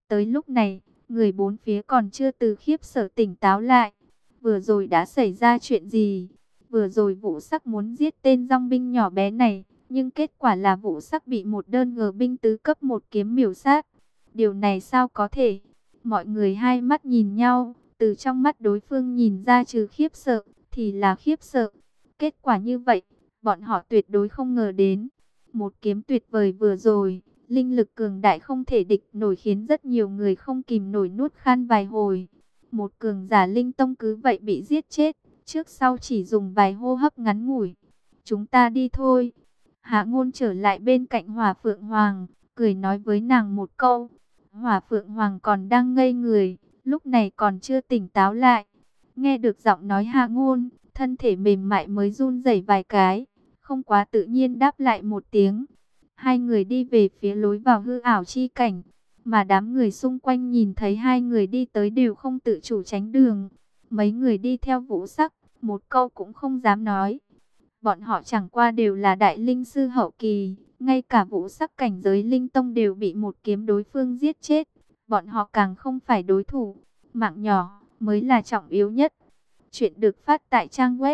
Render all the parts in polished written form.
Tới lúc này, người bốn phía còn chưa từ khiếp sợ tỉnh táo lại. Vừa rồi đã xảy ra chuyện gì? Vừa rồi Vũ Sắc muốn giết tên dòng binh nhỏ bé này, nhưng kết quả là Vũ Sắc bị một đơn ngờ binh tứ cấp một kiếm miểu sát. Điều này sao có thể? Mọi người hai mắt nhìn nhau, từ trong mắt đối phương nhìn ra trừ khiếp sợ, thì là khiếp sợ. Kết quả như vậy, bọn họ tuyệt đối không ngờ đến. Một kiếm tuyệt vời vừa rồi, linh lực cường đại không thể địch nổi khiến rất nhiều người không kìm nổi nuốt khan vài hồi. Một cường giả linh tông cứ vậy bị giết chết, trước sau chỉ dùng vài hô hấp ngắn ngủi. Chúng ta đi thôi. Hạ Ngôn trở lại bên cạnh Hỏa Phượng Hoàng, cười nói với nàng một câu. Hỏa Phượng Hoàng còn đang ngây người, lúc này còn chưa tỉnh táo lại. Nghe được giọng nói Hạ Ngôn, thân thể mềm mại mới run rẩy vài cái, không quá tự nhiên đáp lại một tiếng. Hai người đi về phía lối vào hư ảo chi cảnh, mà đám người xung quanh nhìn thấy hai người đi tới đều không tự chủ tránh đường. Mấy người đi theo Vũ Sắc, một câu cũng không dám nói. Bọn họ chẳng qua đều là đại linh sư hậu kỳ, ngay cả Vũ Sắc cảnh giới linh tông đều bị một kiếm đối phương giết chết. Bọn họ càng không phải đối thủ, mạng nhỏ mới là trọng yếu nhất. Chuyện được phát tại trang web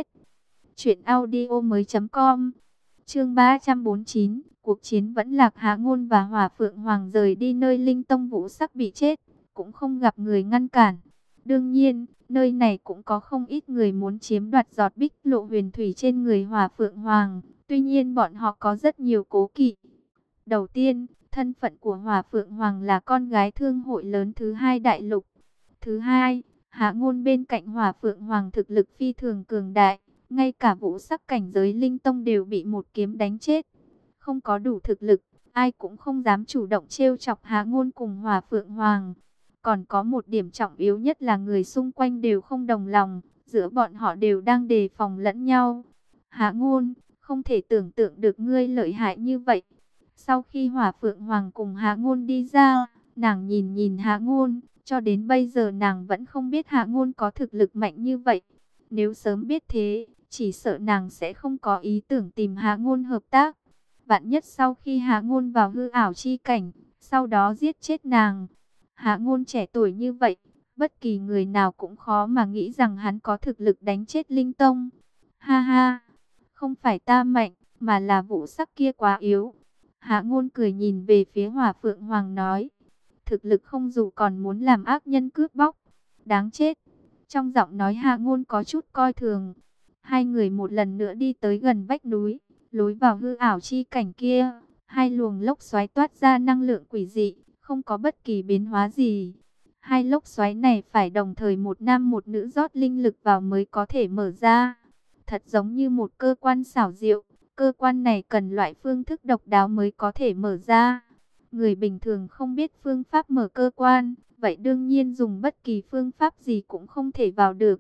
truyệnaudiomoi.com. Chương 349, cuộc chiến vẫn lạc. Hạ Ngôn và Hỏa Phượng Hoàng rời đi nơi linh tông Vũ Sắc bị chết, cũng không gặp người ngăn cản. Đương nhiên, nơi này cũng có không ít người muốn chiếm đoạt giọt bích lộ huyền thủy trên người Hỏa Phượng Hoàng. Tuy nhiên bọn họ có rất nhiều cố kỵ. Đầu tiên, thân phận của Hỏa Phượng Hoàng là con gái thương hội lớn thứ hai đại lục. Thứ hai, Hạ Ngôn bên cạnh Hỏa Phượng Hoàng thực lực phi thường cường đại. Ngay cả Vũ Sắc cảnh giới linh tông đều bị một kiếm đánh chết. Không có đủ thực lực, ai cũng không dám chủ động trêu chọc Hạ Ngôn cùng Hỏa Phượng Hoàng. Còn có một điểm trọng yếu nhất là người xung quanh đều không đồng lòng, giữa bọn họ đều đang đề phòng lẫn nhau. Hạ Ngôn, không thể tưởng tượng được ngươi lợi hại như vậy. Sau khi Hỏa Phượng Hoàng cùng Hạ Ngôn đi ra, nàng nhìn nhìn Hạ Ngôn, cho đến bây giờ nàng vẫn không biết Hạ Ngôn có thực lực mạnh như vậy. Nếu sớm biết thế, chỉ sợ nàng sẽ không có ý tưởng tìm Hạ Ngôn hợp tác. Vạn nhất sau khi Hạ Ngôn vào hư ảo chi cảnh, sau đó giết chết nàng. Hạ Ngôn trẻ tuổi như vậy, bất kỳ người nào cũng khó mà nghĩ rằng hắn có thực lực đánh chết linh tông. Ha ha, không phải ta mạnh, mà là Vũ Sắc kia quá yếu. Hạ Ngôn cười nhìn về phía Hỏa Phượng Hoàng nói, thực lực không dù còn muốn làm ác nhân cướp bóc, đáng chết. Trong giọng nói Hạ Ngôn có chút coi thường. Hai người một lần nữa đi tới gần vách núi, lối vào hư ảo chi cảnh kia, hai luồng lốc xoáy toát ra năng lượng quỷ dị, không có bất kỳ biến hóa gì. Hai lốc xoáy này phải đồng thời một nam một nữ rót linh lực vào mới có thể mở ra. Thật giống như một cơ quan xảo diệu, cơ quan này cần loại phương thức độc đáo mới có thể mở ra. Người bình thường không biết phương pháp mở cơ quan, vậy đương nhiên dùng bất kỳ phương pháp gì cũng không thể vào được.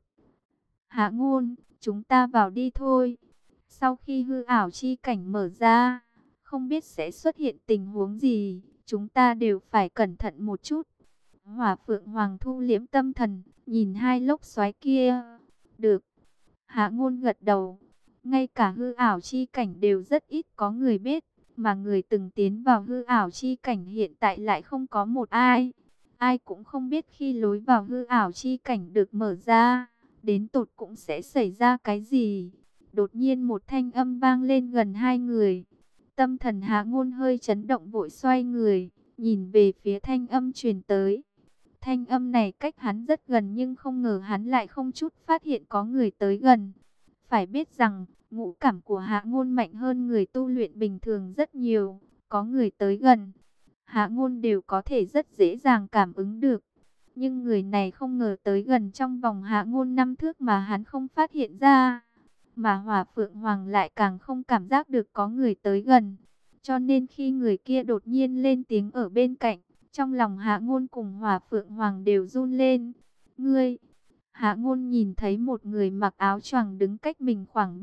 Hạ Ngôn, chúng ta vào đi thôi. Sau khi hư ảo chi cảnh mở ra, không biết sẽ xuất hiện tình huống gì, chúng ta đều phải cẩn thận một chút. Hỏa Phượng Hoàng thu liễm tâm thần, nhìn hai lốc xoáy kia. Được. Hạ Ngôn gật đầu. Ngay cả hư ảo chi cảnh đều rất ít có người biết, mà người từng tiến vào hư ảo chi cảnh hiện tại lại không có một ai. Ai cũng không biết khi lối vào hư ảo chi cảnh được mở ra, đến tột cũng sẽ xảy ra cái gì. Đột nhiên một thanh âm vang lên gần hai người. Tâm thần Hạ Ngôn hơi chấn động, vội xoay người, nhìn về phía thanh âm truyền tới. Thanh âm này cách hắn rất gần nhưng không ngờ hắn lại không chút phát hiện có người tới gần. Phải biết rằng, ngũ cảm của Hạ Ngôn mạnh hơn người tu luyện bình thường rất nhiều. Có người tới gần, Hạ Ngôn đều có thể rất dễ dàng cảm ứng được. Nhưng người này không ngờ tới gần trong vòng Hạ Ngôn 5 thước mà hắn không phát hiện ra. Mà Hỏa Phượng Hoàng lại càng không cảm giác được có người tới gần. Cho nên khi người kia đột nhiên lên tiếng ở bên cạnh, trong lòng Hạ Ngôn cùng Hỏa Phượng Hoàng đều run lên. Ngươi! Hạ Ngôn nhìn thấy một người mặc áo choàng đứng cách mình khoảng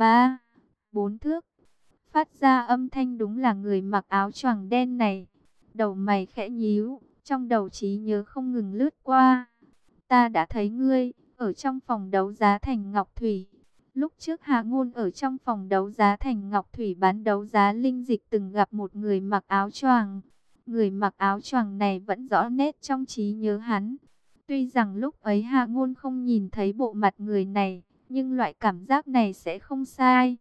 3-4 thước. Phát ra âm thanh đúng là người mặc áo choàng đen này. Đầu mày khẽ nhíu, trong đầu trí nhớ không ngừng lướt qua. Ta đã thấy ngươi, ở trong phòng đấu giá Thành Ngọc Thủy. Lúc trước Hạ Ngôn ở trong phòng đấu giá Thành Ngọc Thủy bán đấu giá linh dịch từng gặp một người mặc áo choàng. Người mặc áo choàng này vẫn rõ nét trong trí nhớ hắn. Tuy rằng lúc ấy Hạ Ngôn không nhìn thấy bộ mặt người này, nhưng loại cảm giác này sẽ không sai.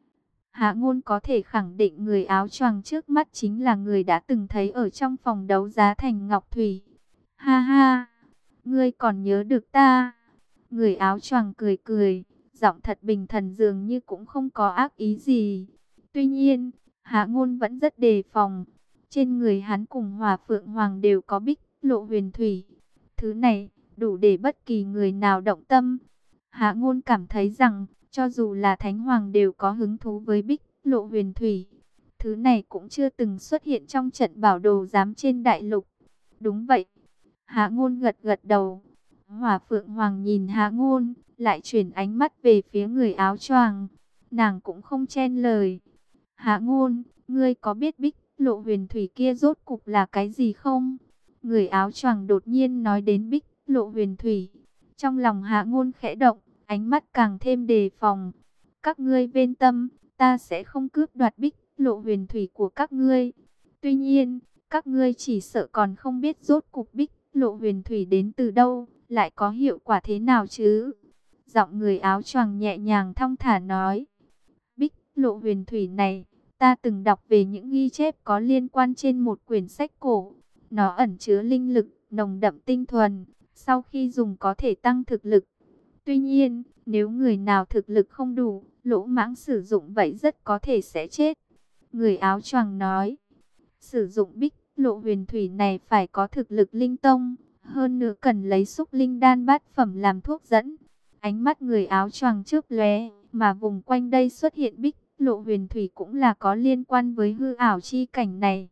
Hạ Ngôn có thể khẳng định người áo choàng trước mắt chính là người đã từng thấy ở trong phòng đấu giá Thành Ngọc Thủy. Ha ha, ngươi còn nhớ được ta? Người áo choàng cười cười, giọng thật bình thản dường như cũng không có ác ý gì. Tuy nhiên, Hạ Ngôn vẫn rất đề phòng. Trên người hắn cùng Hỏa Phượng Hoàng đều có bích lộ huyền thủy. Thứ này đủ để bất kỳ người nào động tâm. Hạ Ngôn cảm thấy rằng cho dù là Thánh Hoàng đều có hứng thú với bích lộ huyền thủy. Thứ này cũng chưa từng xuất hiện trong trận bảo đồ giám trên đại lục. Đúng vậy. Hạ Ngôn gật gật đầu. Hỏa Phượng Hoàng nhìn Hạ Ngôn, lại chuyển ánh mắt về phía người áo choàng. Nàng cũng không chen lời. Hạ Ngôn, ngươi có biết bích lộ huyền thủy kia rốt cục là cái gì không? Người áo choàng đột nhiên nói đến bích lộ huyền thủy. Trong lòng Hạ Ngôn khẽ động, ánh mắt càng thêm đề phòng. Các ngươi yên tâm, ta sẽ không cướp đoạt bích lộ huyền thủy của các ngươi. Tuy nhiên, các ngươi chỉ sợ còn không biết rốt cục bích lộ huyền thủy đến từ đâu, lại có hiệu quả thế nào chứ? Giọng người áo choàng nhẹ nhàng thong thả nói. Bích lộ huyền thủy này, ta từng đọc về những ghi chép có liên quan trên một quyển sách cổ. Nó ẩn chứa linh lực, nồng đậm tinh thuần, sau khi dùng có thể tăng thực lực. Tuy nhiên, nếu người nào thực lực không đủ, lỗ mãng sử dụng vậy rất có thể sẽ chết. Người áo choàng nói, sử dụng bích lộ huyền thủy này phải có thực lực linh tông, hơn nữa cần lấy xúc linh đan bát phẩm làm thuốc dẫn. Ánh mắt người áo choàng chớp lóe, mà vùng quanh đây xuất hiện bích lộ huyền thủy cũng là có liên quan với hư ảo chi cảnh này.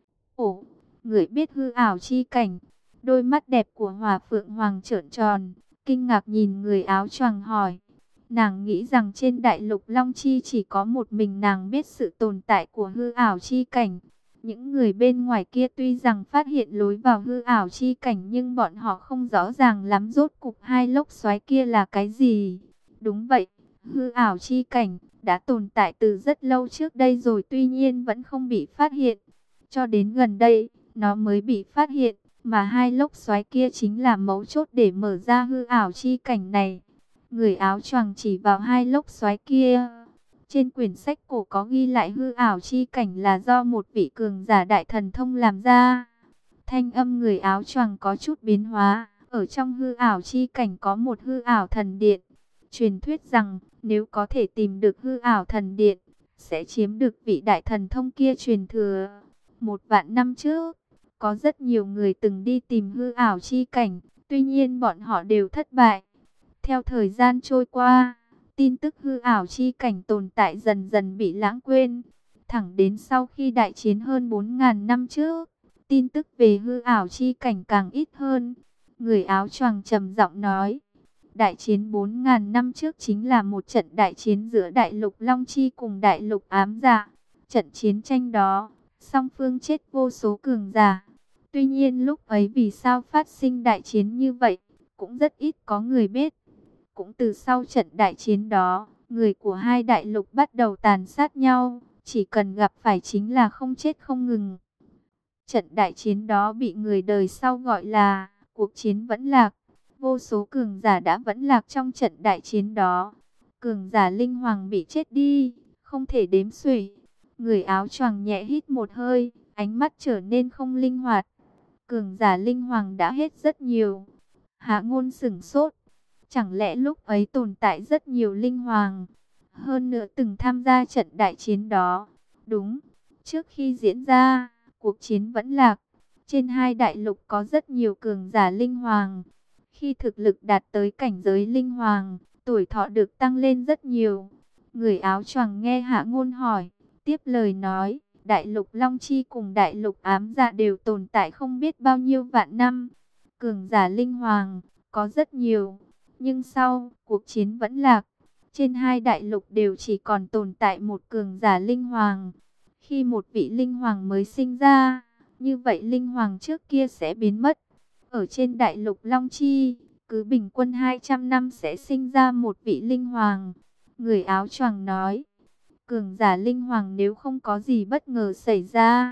Ồ, người biết hư ảo chi cảnh? Đôi mắt đẹp của Hỏa Phượng Hoàng trợn tròn, kinh ngạc nhìn người áo choàng hỏi. Nàng nghĩ rằng trên đại lục Long Chi chỉ có một mình nàng biết sự tồn tại của hư ảo chi cảnh. Những người bên ngoài kia tuy rằng phát hiện lối vào hư ảo chi cảnh, nhưng bọn họ không rõ ràng lắm rốt cục hai lốc xoáy kia là cái gì. Đúng vậy, hư ảo chi cảnh đã tồn tại từ rất lâu trước đây rồi, tuy nhiên vẫn không bị phát hiện. Cho đến gần đây, nó mới bị phát hiện, mà hai lốc xoáy kia chính là mấu chốt để mở ra hư ảo chi cảnh này. Người áo choàng chỉ vào hai lốc xoáy kia. Trên quyển sách cổ có ghi lại hư ảo chi cảnh là do một vị cường giả đại thần thông làm ra. Thanh âm người áo choàng có chút biến hóa. Ở trong hư ảo chi cảnh có một hư ảo thần điện. Truyền thuyết rằng nếu có thể tìm được hư ảo thần điện, sẽ chiếm được vị đại thần thông kia truyền thừa. 1.000 năm trước, có rất nhiều người từng đi tìm hư ảo chi cảnh, tuy nhiên bọn họ đều thất bại. Theo thời gian trôi qua, tin tức hư ảo chi cảnh tồn tại dần dần bị lãng quên. Thẳng đến sau khi đại chiến hơn 4.000 năm trước, tin tức về hư ảo chi cảnh càng ít hơn. Người áo choàng trầm giọng nói, đại chiến 4.000 năm trước chính là một trận đại chiến giữa đại lục Long Chi cùng đại lục Ám Dạ. Trận chiến tranh đó, song phương chết vô số cường giả. Tuy nhiên lúc ấy vì sao phát sinh đại chiến như vậy, cũng rất ít có người biết. Cũng từ sau trận đại chiến đó, người của hai đại lục bắt đầu tàn sát nhau, chỉ cần gặp phải chính là không chết không ngừng. Trận đại chiến đó bị người đời sau gọi là cuộc chiến vẫn lạc. Vô số cường giả đã vẫn lạc trong trận đại chiến đó. Cường giả linh hoàng bị chết đi, không thể đếm xuể. Người áo choàng nhẹ hít một hơi, ánh mắt trở nên không linh hoạt. Cường giả linh hoàng đã hết rất nhiều. Hạ Ngôn sửng sốt. Chẳng lẽ lúc ấy tồn tại rất nhiều linh hoàng, hơn nữa từng tham gia trận đại chiến đó? Đúng, trước khi diễn ra cuộc chiến vẫn lạc, trên hai đại lục có rất nhiều cường giả linh hoàng. Khi thực lực đạt tới cảnh giới linh hoàng, tuổi thọ được tăng lên rất nhiều. Người áo choàng nghe Hạ Ngôn hỏi, tiếp lời nói, đại lục Long Chi cùng đại lục Ám Dạ đều tồn tại không biết bao nhiêu vạn năm. Cường giả linh hoàng có rất nhiều. Nhưng sau cuộc chiến vẫn lạc, trên hai đại lục đều chỉ còn tồn tại một cường giả linh hoàng. Khi một vị linh hoàng mới sinh ra, như vậy linh hoàng trước kia sẽ biến mất. Ở trên đại lục Long Chi, cứ bình quân 200 năm sẽ sinh ra một vị linh hoàng. Người áo choàng nói, cường giả linh hoàng nếu không có gì bất ngờ xảy ra,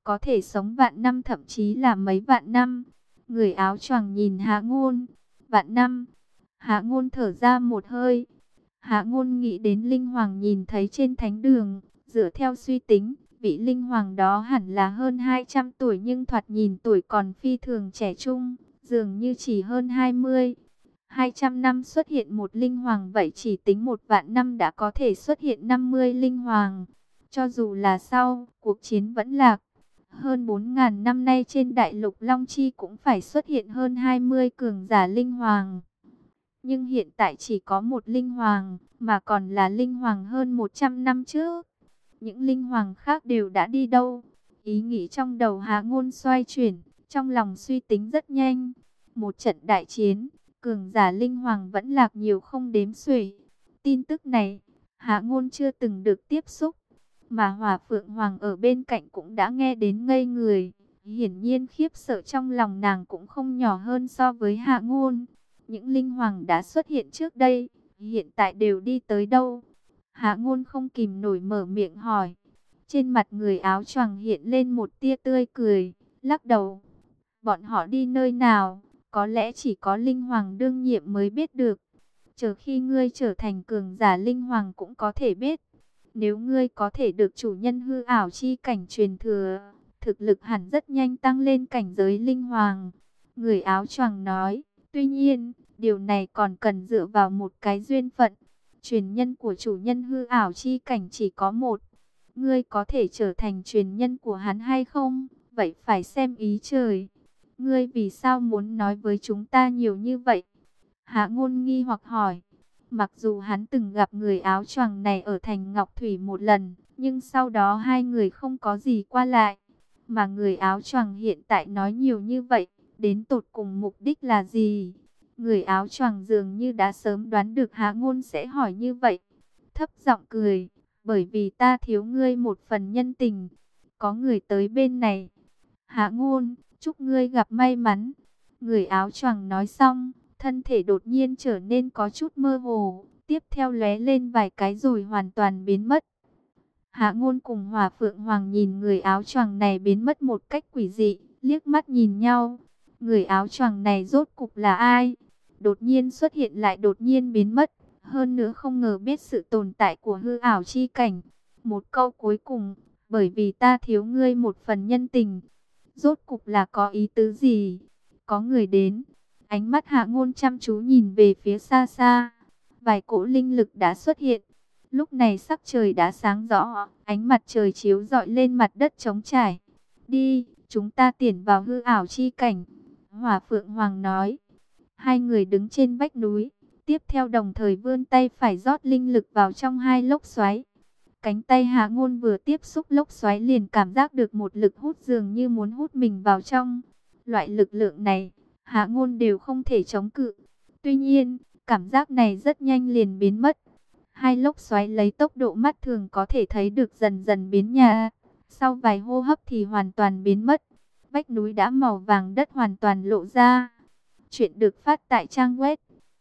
có thể sống vạn năm thậm chí là mấy vạn năm. Người áo choàng nhìn Hạ Ngôn. Vạn năm. Hạ Ngôn thở ra một hơi. Hạ Ngôn nghĩ đến Linh Hoàng nhìn thấy trên thánh đường. Dựa theo suy tính, vị Linh Hoàng đó hẳn là hơn 200 tuổi nhưng thoạt nhìn tuổi còn phi thường trẻ trung, dường như chỉ hơn 20. 200 năm xuất hiện một Linh Hoàng, vậy chỉ tính một vạn năm đã có thể xuất hiện 50 Linh Hoàng. Cho dù là sau cuộc chiến vẫn lạc, hơn 4.000 năm nay trên đại lục Long Chi cũng phải xuất hiện hơn 20 cường giả Linh Hoàng. Nhưng hiện tại chỉ có một Linh Hoàng, mà còn là Linh Hoàng hơn 100 năm trước. Những Linh Hoàng khác đều đã đi đâu? Ý nghĩ trong đầu Hạ Ngôn xoay chuyển, trong lòng suy tính rất nhanh. Một trận đại chiến, cường giả Linh Hoàng vẫn lạc nhiều không đếm xuể. Tin tức này, Hạ Ngôn chưa từng được tiếp xúc, mà Hỏa Phượng Hoàng ở bên cạnh cũng đã nghe đến ngây người. Hiển nhiên khiếp sợ trong lòng nàng cũng không nhỏ hơn so với Hạ Ngôn. Những Linh Hoàng đã xuất hiện trước đây, hiện tại đều đi tới đâu? Hạ Ngôn không kìm nổi mở miệng hỏi. Trên mặt người áo choàng hiện lên một tia tươi cười, lắc đầu. Bọn họ đi nơi nào? Có lẽ chỉ có Linh Hoàng đương nhiệm mới biết được. Chờ khi ngươi trở thành cường giả Linh Hoàng cũng có thể biết. Nếu ngươi có thể được chủ nhân hư ảo chi cảnh truyền thừa, thực lực hẳn rất nhanh tăng lên cảnh giới Linh Hoàng. Người áo choàng nói. Tuy nhiên, điều này còn cần dựa vào một cái duyên phận. Truyền nhân của chủ nhân hư ảo chi cảnh chỉ có một. Ngươi có thể trở thành truyền nhân của hắn hay không? Vậy phải xem ý trời. Ngươi vì sao muốn nói với chúng ta nhiều như vậy? Hạ Ngôn nghi hoặc hỏi. Mặc dù hắn từng gặp người áo choàng này ở thành Ngọc Thủy một lần, nhưng sau đó hai người không có gì qua lại. Mà người áo choàng hiện tại nói nhiều như vậy, đến tột cùng mục đích là gì? Người áo choàng dường như đã sớm đoán được Hạ Ngôn sẽ hỏi như vậy. Thấp giọng cười, bởi vì ta thiếu ngươi một phần nhân tình. Có người tới bên này. Hạ Ngôn, chúc ngươi gặp may mắn. Người áo choàng nói xong, thân thể đột nhiên trở nên có chút mơ hồ, tiếp theo lóe lên vài cái rồi hoàn toàn biến mất. Hạ Ngôn cùng Hỏa Phượng Hoàng nhìn người áo choàng này biến mất một cách quỷ dị, liếc mắt nhìn nhau. Người áo choàng này rốt cục là ai? Đột nhiên xuất hiện lại đột nhiên biến mất, hơn nữa không ngờ biết sự tồn tại của hư ảo chi cảnh. Một câu cuối cùng, bởi vì ta thiếu ngươi một phần nhân tình. Rốt cục là có ý tứ gì? Có người đến. Ánh mắt Hạ Ngôn chăm chú nhìn về phía xa xa. Vài cỗ linh lực đã xuất hiện. Lúc này sắc trời đã sáng rõ, ánh mặt trời chiếu rọi lên mặt đất trống trải. Đi, chúng ta tiến vào hư ảo chi cảnh. Hỏa Phượng Hoàng nói. Hai người đứng trên vách núi, tiếp theo đồng thời vươn tay phải rót linh lực vào trong hai lốc xoáy. Cánh tay Hạ Ngôn vừa tiếp xúc lốc xoáy liền cảm giác được một lực hút dường như muốn hút mình vào trong. Loại lực lượng này, Hạ Ngôn đều không thể chống cự. Tuy nhiên, cảm giác này rất nhanh liền biến mất. Hai lốc xoáy lấy tốc độ mắt thường có thể thấy được dần dần biến nhà. Sau vài hô hấp thì hoàn toàn biến mất. Vách núi đã màu vàng đất hoàn toàn lộ ra. Chuyện được phát tại trang web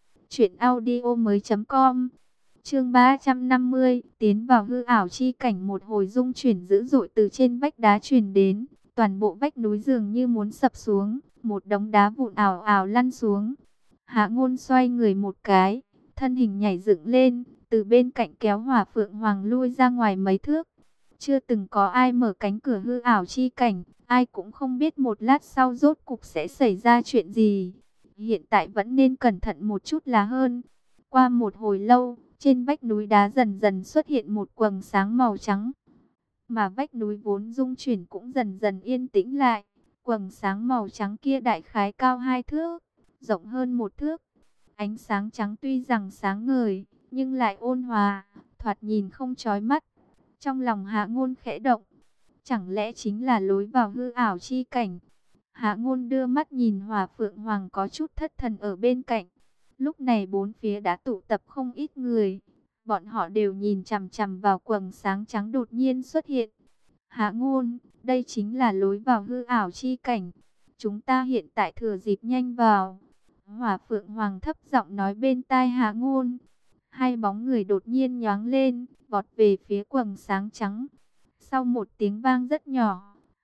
truyệnaudiomoi.com. Chương 350, tiến vào hư ảo chi cảnh, một hồi rung chuyển dữ dội từ trên vách đá truyền đến, toàn bộ vách núi dường như muốn sập xuống, một đống đá vụn ảo ảo lăn xuống. Hạ Ngôn xoay người một cái, thân hình nhảy dựng lên, từ bên cạnh kéo Hỏa Phượng Hoàng lui ra ngoài mấy thước. Chưa từng có ai mở cánh cửa hư ảo chi cảnh, ai cũng không biết một lát sau rốt cục sẽ xảy ra chuyện gì. Hiện tại vẫn nên cẩn thận một chút là hơn. Qua một hồi lâu, trên vách núi đá dần dần xuất hiện một quầng sáng màu trắng. Mà vách núi vốn rung chuyển cũng dần dần yên tĩnh lại. Quầng sáng màu trắng kia đại khái cao 2 thước, rộng hơn 1 thước. Ánh sáng trắng tuy rằng sáng ngời, nhưng lại ôn hòa, thoạt nhìn không chói mắt. Trong lòng Hạ Ngôn khẽ động, chẳng lẽ chính là lối vào hư ảo chi cảnh? Hạ Ngôn đưa mắt nhìn Hỏa Phượng Hoàng có chút thất thần ở bên cạnh. Lúc này bốn phía đã tụ tập không ít người. Bọn họ đều nhìn chằm chằm vào quầng sáng trắng đột nhiên xuất hiện. Hạ Ngôn, đây chính là lối vào hư ảo chi cảnh. Chúng ta hiện tại thừa dịp nhanh vào. Hỏa Phượng Hoàng thấp giọng nói bên tai Hạ Ngôn. Hai bóng người đột nhiên nhoáng lên, vọt về phía quầng sáng trắng. Sau một tiếng vang rất nhỏ,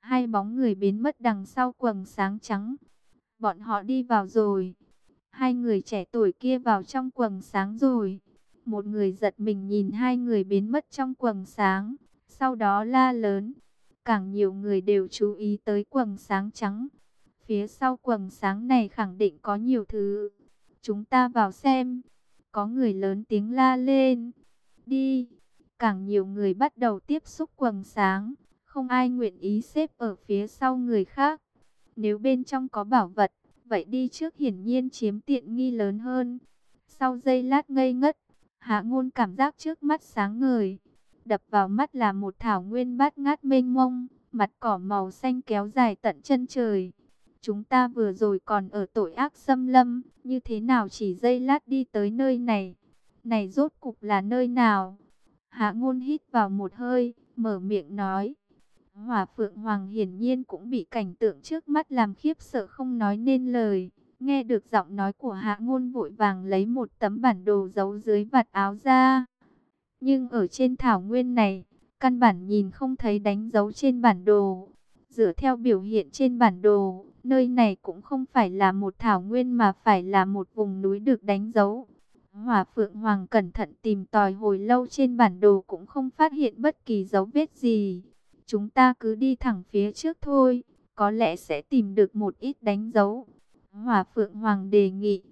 Hai bóng người biến mất đằng sau quầng sáng trắng. Bọn họ đi vào rồi. Hai người trẻ tuổi kia vào trong quầng sáng rồi. Một người giật mình nhìn hai người biến mất trong quầng sáng. Sau đó la lớn. Càng nhiều người đều chú ý tới quầng sáng trắng. Phía sau quầng sáng này khẳng định có nhiều thứ. Chúng ta vào xem. Có người lớn tiếng la lên. Đi. Càng nhiều người bắt đầu tiếp xúc quầng sáng. Không ai nguyện ý xếp ở phía sau người khác. Nếu bên trong có bảo vật, vậy đi trước hiển nhiên chiếm tiện nghi lớn hơn. Sau giây lát ngây ngất, Hạ Ngôn cảm giác trước mắt sáng ngời. Đập vào mắt là một thảo nguyên bát ngát mênh mông, mặt cỏ màu xanh kéo dài tận chân trời. Chúng ta vừa rồi còn ở tội ác xâm lâm, như thế nào chỉ giây lát đi tới nơi này? Này rốt cục là nơi nào? Hạ Ngôn hít vào một hơi, mở miệng nói. Hỏa Phượng Hoàng hiển nhiên cũng bị cảnh tượng trước mắt làm khiếp sợ không nói nên lời. Nghe được giọng nói của Hạ Ngôn vội vàng lấy một tấm bản đồ giấu dưới vạt áo ra. Nhưng ở trên thảo nguyên này, căn bản nhìn không thấy đánh dấu trên bản đồ. Dựa theo biểu hiện trên bản đồ, nơi này cũng không phải là một thảo nguyên mà phải là một vùng núi được đánh dấu. Hỏa Phượng Hoàng cẩn thận tìm tòi hồi lâu trên bản đồ cũng không phát hiện bất kỳ dấu vết gì. Chúng ta cứ đi thẳng phía trước thôi, có lẽ sẽ tìm được một ít đánh dấu. Hỏa Phượng Hoàng đề nghị.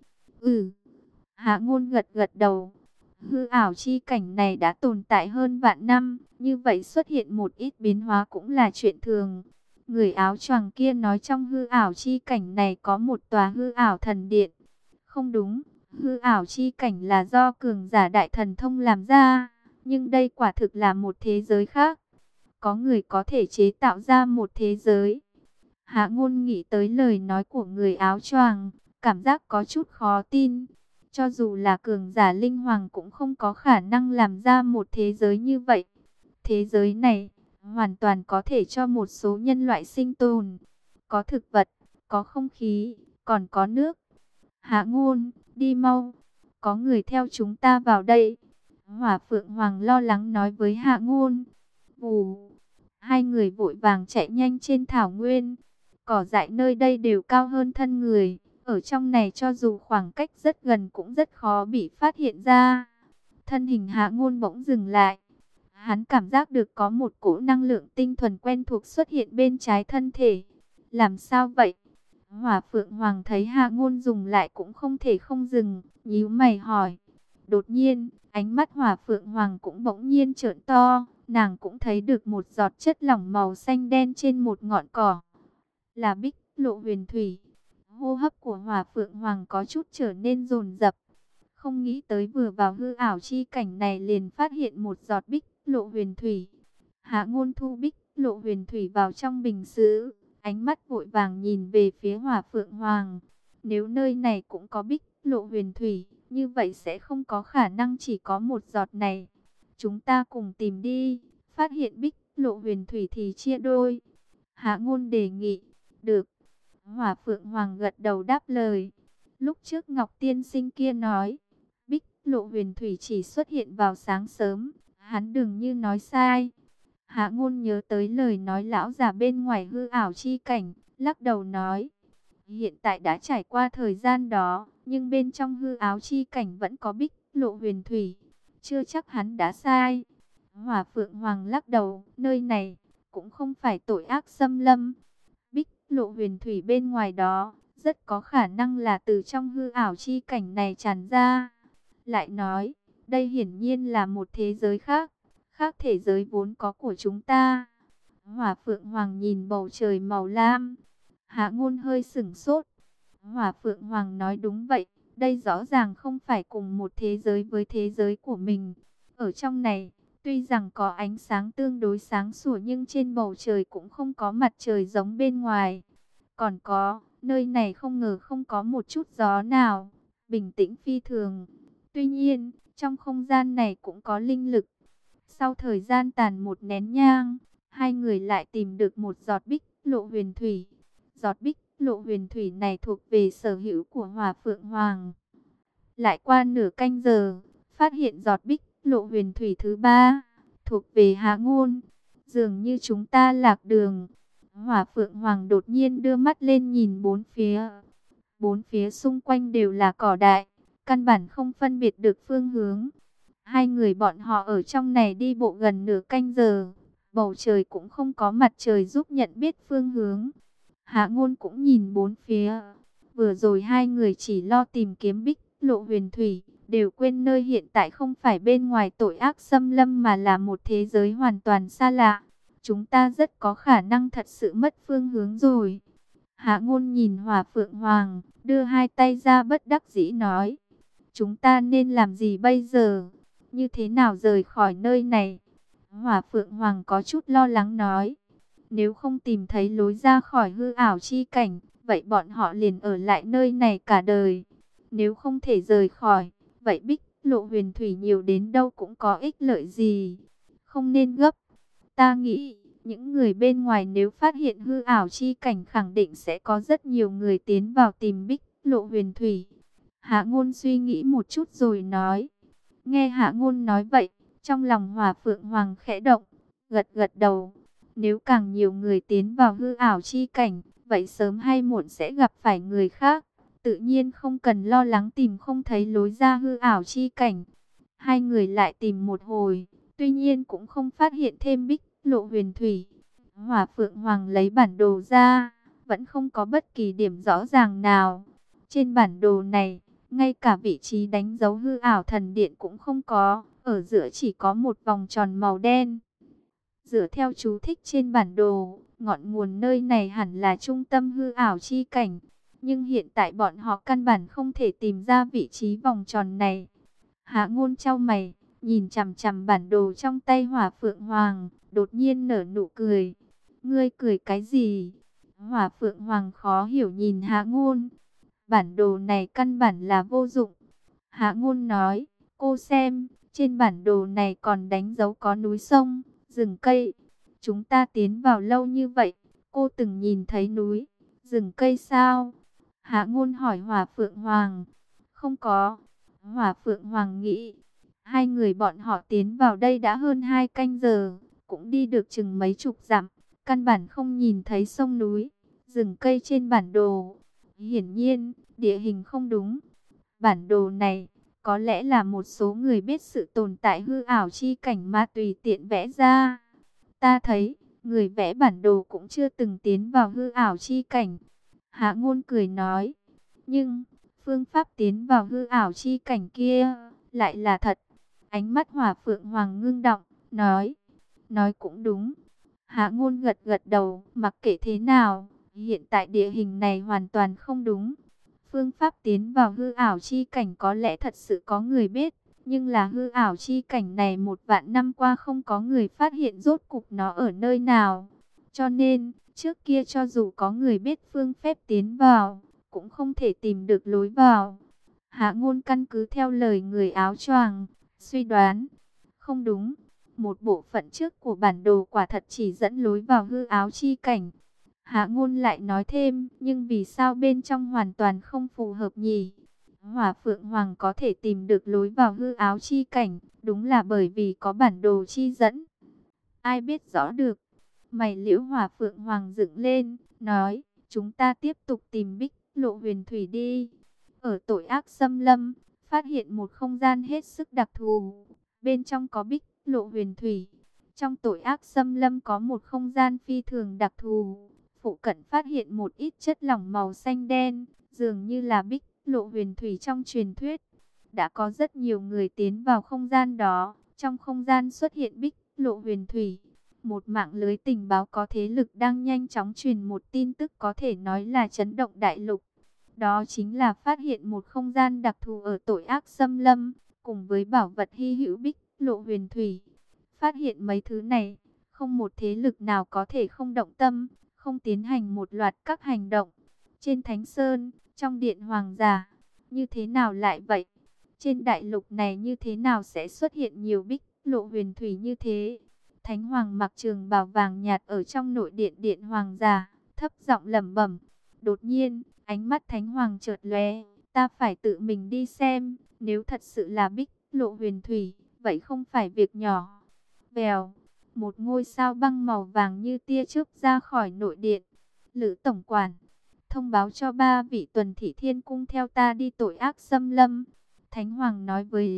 Hạ Ngôn gật gật đầu. Hư ảo chi cảnh này đã tồn tại hơn vạn năm, như vậy xuất hiện một ít biến hóa cũng là chuyện thường. Người áo choàng kia nói trong hư ảo chi cảnh này có một tòa hư ảo thần điện. Không đúng, hư ảo chi cảnh là do cường giả đại thần thông làm ra, nhưng đây quả thực là một thế giới khác. Có người có thể chế tạo ra một thế giới. Hạ Ngôn nghĩ tới lời nói của người áo choàng, cảm giác có chút khó tin. Cho dù là cường giả linh hoàng cũng không có khả năng làm ra một thế giới như vậy. Thế giới này hoàn toàn có thể cho một số nhân loại sinh tồn. Có thực vật, có không khí, còn có nước. Hạ Ngôn, đi mau. Có người theo chúng ta vào đây. Hỏa Phượng Hoàng lo lắng nói với Hạ Ngôn. Vù. Hai người vội vàng chạy nhanh trên thảo nguyên. Cỏ dại nơi đây đều cao hơn thân người. Ở trong này cho dù khoảng cách rất gần cũng rất khó bị phát hiện ra. Thân hình Hạ Ngôn bỗng dừng lại. Hắn cảm giác được có một cỗ năng lượng tinh thuần quen thuộc xuất hiện bên trái thân thể. Làm sao vậy? Hỏa Phượng Hoàng thấy Hạ Ngôn dùng lại cũng không thể không dừng, nhíu mày hỏi. Đột nhiên, ánh mắt Hỏa Phượng Hoàng cũng bỗng nhiên trợn to. Nàng cũng thấy được một giọt chất lỏng màu xanh đen trên một ngọn cỏ. Là Bích Lộ Huyền Thủy. Hô hấp của Hỏa Phượng Hoàng có chút trở nên dồn dập. Không nghĩ tới vừa vào hư ảo chi cảnh này liền phát hiện một giọt Bích Lộ Huyền Thủy. Hạ Ngôn thu Bích Lộ Huyền Thủy vào trong bình sứ, ánh mắt vội vàng nhìn về phía Hỏa Phượng Hoàng. Nếu nơi này cũng có Bích Lộ Huyền Thủy, như vậy sẽ không có khả năng chỉ có một giọt này. Chúng ta cùng tìm đi, phát hiện Bích Lộ Huyền Thủy thì chia đôi. Hạ Ngôn đề nghị. Được. Hỏa Phượng Hoàng gật đầu đáp lời. Lúc trước Ngọc Tiên Sinh kia nói, Bích Lộ Huyền Thủy chỉ xuất hiện vào sáng sớm, hắn đừng như nói sai. Hạ Ngôn nhớ tới lời nói lão già bên ngoài hư ảo chi cảnh, lắc đầu nói, hiện tại đã trải qua thời gian đó, nhưng bên trong hư ảo chi cảnh vẫn có Bích Lộ Huyền Thủy, chưa chắc hắn đã sai. Hỏa Phượng Hoàng lắc đầu, nơi này cũng không phải tội ác xâm lâm. Bích Lộ Huyền Thủy bên ngoài đó, rất có khả năng là từ trong hư ảo chi cảnh này tràn ra. Lại nói, đây hiển nhiên là một thế giới khác, khác thế giới vốn có của chúng ta. Hỏa Phượng Hoàng nhìn bầu trời màu lam. Hạ Ngôn hơi sửng sốt. Hỏa Phượng Hoàng nói đúng vậy, đây rõ ràng không phải cùng một thế giới với thế giới của mình. Ở trong này, tuy rằng có ánh sáng tương đối sáng sủa nhưng trên bầu trời cũng không có mặt trời giống bên ngoài. Còn có, nơi này không ngờ không có một chút gió nào, bình tĩnh phi thường. Tuy nhiên, trong không gian này cũng có linh lực. Sau thời gian tàn một nén nhang, hai người lại tìm được một giọt Bích Lộ Huyền Thủy. Giọt Bích Lộ Huyền Thủy này thuộc về sở hữu của Hỏa Phượng Hoàng. Lại qua nửa canh giờ, phát hiện giọt Bích Lộ Huyền Thủy thứ ba, thuộc về Hạ Ngôn. Dường như chúng ta lạc đường. Hỏa Phượng Hoàng đột nhiên đưa mắt lên nhìn bốn phía. Bốn phía xung quanh đều là cỏ dại, căn bản không phân biệt được phương hướng. Hai người bọn họ ở trong này đi bộ gần nửa canh giờ, bầu trời cũng không có mặt trời giúp nhận biết phương hướng. Hạ Ngôn cũng nhìn bốn phía. Vừa rồi hai người chỉ lo tìm kiếm Bích Lộ Huyền Thủy, đều quên nơi hiện tại không phải bên ngoài tội ác xâm lâm mà là một thế giới hoàn toàn xa lạ. Chúng ta rất có khả năng thật sự mất phương hướng rồi. Hạ Ngôn nhìn Hỏa Phượng Hoàng, đưa hai tay ra bất đắc dĩ nói. Chúng ta nên làm gì bây giờ? Như thế nào rời khỏi nơi này? Hỏa Phượng Hoàng có chút lo lắng nói. Nếu không tìm thấy lối ra khỏi hư ảo chi cảnh, vậy bọn họ liền ở lại nơi này cả đời. Nếu không thể rời khỏi, vậy Bích Lộ Huyền Thủy nhiều đến đâu cũng có ích lợi gì. Không nên gấp. Ta nghĩ, những người bên ngoài nếu phát hiện hư ảo chi cảnh khẳng định sẽ có rất nhiều người tiến vào tìm Bích Lộ Huyền Thủy. Hạ Ngôn suy nghĩ một chút rồi nói. Nghe Hạ Ngôn nói vậy, trong lòng Hỏa Phượng Hoàng khẽ động, gật gật đầu. Nếu càng nhiều người tiến vào hư ảo chi cảnh, vậy sớm hay muộn sẽ gặp phải người khác. Tự nhiên không cần lo lắng tìm không thấy lối ra hư ảo chi cảnh. Hai người lại tìm một hồi, tuy nhiên cũng không phát hiện thêm Bích Lộ Huyền Thủy. Hỏa Phượng Hoàng lấy bản đồ ra, vẫn không có bất kỳ điểm rõ ràng nào. Trên bản đồ này, ngay cả vị trí đánh dấu hư ảo thần điện cũng không có, ở giữa chỉ có một vòng tròn màu đen. Dựa theo chú thích trên bản đồ, ngọn nguồn nơi này hẳn là trung tâm hư ảo chi cảnh. Nhưng hiện tại bọn họ căn bản không thể tìm ra vị trí vòng tròn này. Hạ Ngôn chau mày, nhìn chằm chằm bản đồ trong tay Hỏa Phượng Hoàng, đột nhiên nở nụ cười. Ngươi cười cái gì? Hỏa Phượng Hoàng khó hiểu nhìn Hạ Ngôn. Bản đồ này căn bản là vô dụng. Hạ Ngôn nói, cô xem, trên bản đồ này còn đánh dấu có núi sông, rừng cây. Chúng ta tiến vào lâu như vậy, cô từng nhìn thấy núi, rừng cây sao? Hạ Ngôn hỏi Hỏa Phượng Hoàng. Không có. Hỏa Phượng Hoàng nghĩ, hai người bọn họ tiến vào đây đã hơn 2 canh giờ, cũng đi được chừng mấy chục dặm, căn bản không nhìn thấy sông núi, rừng cây trên bản đồ. Hiển nhiên, địa hình không đúng. Bản đồ này, có lẽ là một số người biết sự tồn tại hư ảo chi cảnh mà tùy tiện vẽ ra. Ta thấy, người vẽ bản đồ cũng chưa từng tiến vào hư ảo chi cảnh. Hạ Ngôn cười nói, nhưng phương pháp tiến vào hư ảo chi cảnh kia lại là thật. Ánh mắt Hỏa Phượng Hoàng ngưng động, nói cũng đúng. Hạ Ngôn gật gật đầu, mặc kệ thế nào, hiện tại địa hình này hoàn toàn không đúng. Phương pháp tiến vào hư ảo chi cảnh có lẽ thật sự có người biết, nhưng là hư ảo chi cảnh này 1.000 năm qua không có người phát hiện rốt cục nó ở nơi nào. Cho nên, trước kia cho dù có người biết phương phép tiến vào, cũng không thể tìm được lối vào. Hạ Ngôn căn cứ theo lời người áo choàng, suy đoán, không đúng. Một bộ phận trước của bản đồ quả thật chỉ dẫn lối vào hư ảo chi cảnh. Hạ Ngôn lại nói thêm, nhưng vì sao bên trong hoàn toàn không phù hợp nhỉ? Hỏa Phượng Hoàng có thể tìm được lối vào hư ảo chi cảnh, đúng là bởi vì có bản đồ chi dẫn. Ai biết rõ được. Mày liễu Hỏa Phượng Hoàng dựng lên, nói, chúng ta tiếp tục tìm Bích Lộ Huyền Thủy đi. Ở tội ác xâm lâm, phát hiện một không gian hết sức đặc thù. Bên trong có Bích Lộ Huyền Thủy. Trong tội ác xâm lâm có một không gian phi thường đặc thù. Phụ cận phát hiện một ít chất lỏng màu xanh đen, dường như là Bích Lộ Huyền Thủy trong truyền thuyết. Đã có rất nhiều người tiến vào không gian đó. Trong không gian xuất hiện Bích Lộ Huyền Thủy. Một mạng lưới tình báo có thế lực đang nhanh chóng truyền một tin tức có thể nói là chấn động đại lục. Đó chính là phát hiện một không gian đặc thù ở tội ác xâm lâm, cùng với bảo vật hy hữu Bích Lộ Huyền Thủy. Phát hiện mấy thứ này, không một thế lực nào có thể không động tâm, không tiến hành một loạt các hành động. Trên Thánh Sơn, trong Điện Hoàng giả, như thế nào lại vậy? Trên đại lục này như thế nào sẽ xuất hiện nhiều Bích Lộ Huyền Thủy như thế? Thánh Hoàng mặc trường bào vàng nhạt ở trong nội điện Điện Hoàng giả, thấp giọng lẩm bẩm. Đột nhiên, ánh mắt Thánh Hoàng chợt lóe, ta phải tự mình đi xem, nếu thật sự là Bích Lộ Huyền Thủy, vậy không phải việc nhỏ. Vèo, một ngôi sao băng màu vàng như tia chớp ra khỏi nội điện. Lữ tổng quản, thông báo cho 3 vị tuần thị thiên cung theo ta đi tội ác xâm lâm. Thánh Hoàng nói với